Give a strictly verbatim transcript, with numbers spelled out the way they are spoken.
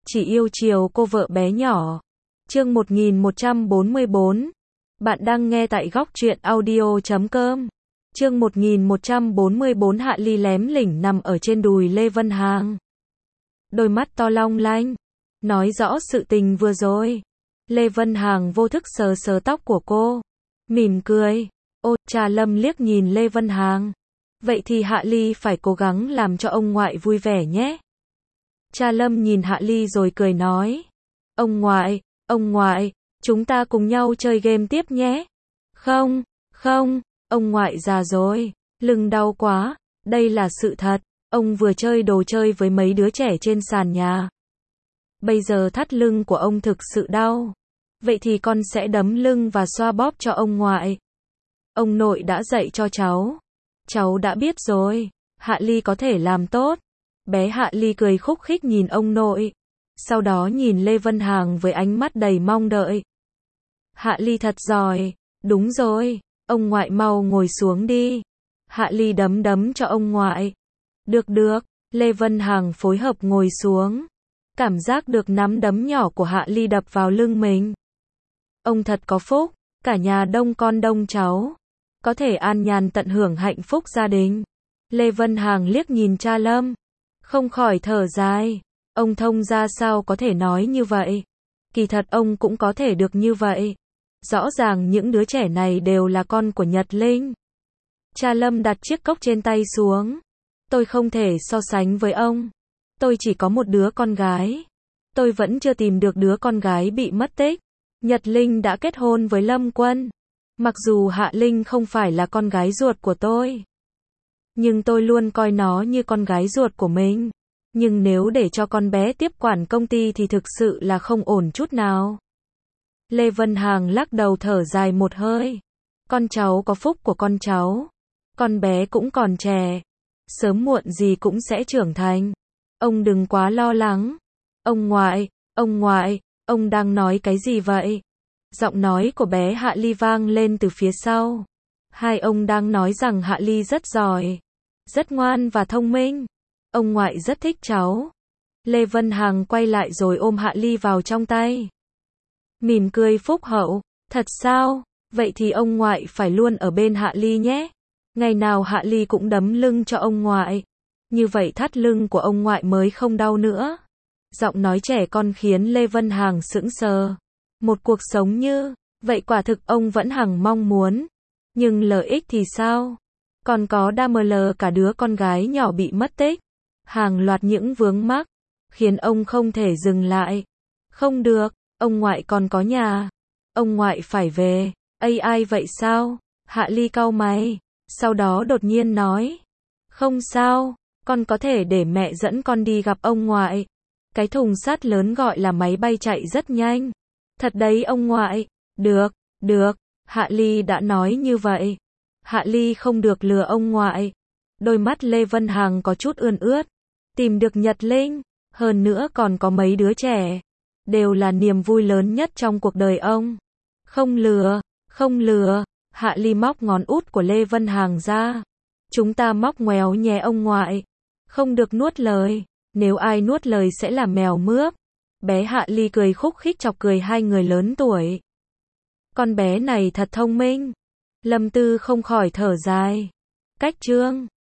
chỉ yêu chiều cô vợ bé nhỏ. Chương một nghìn một trăm bốn mươi bốn. Bạn đang nghe tại góc truyện audio chấm com. Chương một nghìn một trăm bốn mươi bốn. Hạ Ly lém lỉnh nằm ở trên đùi Lê Vân Hằng. Đôi mắt to long lanh, nói rõ sự tình vừa rồi. Lê Vân Hằng vô thức sờ sờ tóc của cô, mỉm cười. Ô, Trà Lâm liếc nhìn Lê Vân Hằng. Vậy thì Hạ Ly phải cố gắng làm cho ông ngoại vui vẻ nhé. Trà Lâm nhìn Hạ Ly rồi cười nói. Ông ngoại, ông ngoại, chúng ta cùng nhau chơi game tiếp nhé. Không, không, ông ngoại già rồi, lưng đau quá, đây là sự thật. Ông vừa chơi đồ chơi với mấy đứa trẻ trên sàn nhà. Bây giờ thắt lưng của ông thực sự đau. Vậy thì con sẽ đấm lưng và xoa bóp cho ông ngoại. Ông nội đã dạy cho cháu. Cháu đã biết rồi, Hạ Ly có thể làm tốt. Bé Hạ Ly cười khúc khích nhìn ông nội. Sau đó nhìn Lê Vân Hằng với ánh mắt đầy mong đợi. Hạ Ly thật giỏi, đúng rồi, ông ngoại mau ngồi xuống đi. Hạ Ly đấm đấm cho ông ngoại. Được được, Lê Vân Hằng phối hợp ngồi xuống. Cảm giác được nắm đấm nhỏ của Hạ Ly đập vào lưng mình. Ông thật có phúc, cả nhà đông con đông cháu. Có thể an nhàn tận hưởng hạnh phúc gia đình. Lê Vân Hằng liếc nhìn cha Lâm. Không khỏi thở dài. Ông thông ra sao có thể nói như vậy. Kỳ thật ông cũng có thể được như vậy. Rõ ràng những đứa trẻ này đều là con của Nhật Linh. Cha Lâm đặt chiếc cốc trên tay xuống. Tôi không thể so sánh với ông. Tôi chỉ có một đứa con gái. Tôi vẫn chưa tìm được đứa con gái bị mất tích. Nhật Linh đã kết hôn với Lâm Quân. Mặc dù Hạ Linh không phải là con gái ruột của tôi, nhưng tôi luôn coi nó như con gái ruột của mình. Nhưng nếu để cho con bé tiếp quản công ty thì thực sự là không ổn chút nào. Lê Vân Hằng lắc đầu thở dài một hơi. Con cháu có phúc của con cháu. Con bé cũng còn trẻ. Sớm muộn gì cũng sẽ trưởng thành. Ông đừng quá lo lắng. Ông ngoại, ông ngoại, ông đang nói cái gì vậy? Giọng nói của bé Hạ Ly vang lên từ phía sau. Hai ông đang nói rằng Hạ Ly rất giỏi, rất ngoan và thông minh. Ông ngoại rất thích cháu. Lê Vân Hằng quay lại rồi ôm Hạ Ly vào trong tay. Mỉm cười phúc hậu. Thật sao? Vậy thì ông ngoại phải luôn ở bên Hạ Ly nhé. Ngày nào Hạ Ly cũng đấm lưng cho ông ngoại. Như vậy thắt lưng của ông ngoại mới không đau nữa. Giọng nói trẻ con khiến Lê Vân Hằng sững sờ. Một cuộc sống như vậy quả thực ông vẫn hằng mong muốn. Nhưng lợi ích thì sao? Còn có đê em lờ cả đứa con gái nhỏ bị mất tích. Hàng loạt những vướng mắc khiến ông không thể dừng lại. Không được, ông ngoại còn có nhà. Ông ngoại phải về. Ây ai vậy sao? Hạ Ly cau mày. Sau đó đột nhiên nói. Không sao, con có thể để mẹ dẫn con đi gặp ông ngoại. Cái thùng sắt lớn gọi là máy bay chạy rất nhanh. Thật đấy ông ngoại. Được, được, Hạ Ly đã nói như vậy. Hạ Ly không được lừa ông ngoại. Đôi mắt Lê Vân Hằng có chút ươn ướt. Tìm được Nhật Linh, hơn nữa còn có mấy đứa trẻ. Đều là niềm vui lớn nhất trong cuộc đời ông. Không lừa, không lừa. Hạ Ly móc ngón út của Lê Vân Hằng ra. Chúng ta móc ngoéo nhé ông ngoại. Không được nuốt lời. Nếu ai nuốt lời sẽ là mèo mướp. Bé Hạ Ly cười khúc khích chọc cười hai người lớn tuổi. Con bé này thật thông minh. Lâm Tư không khỏi thở dài. Cách chương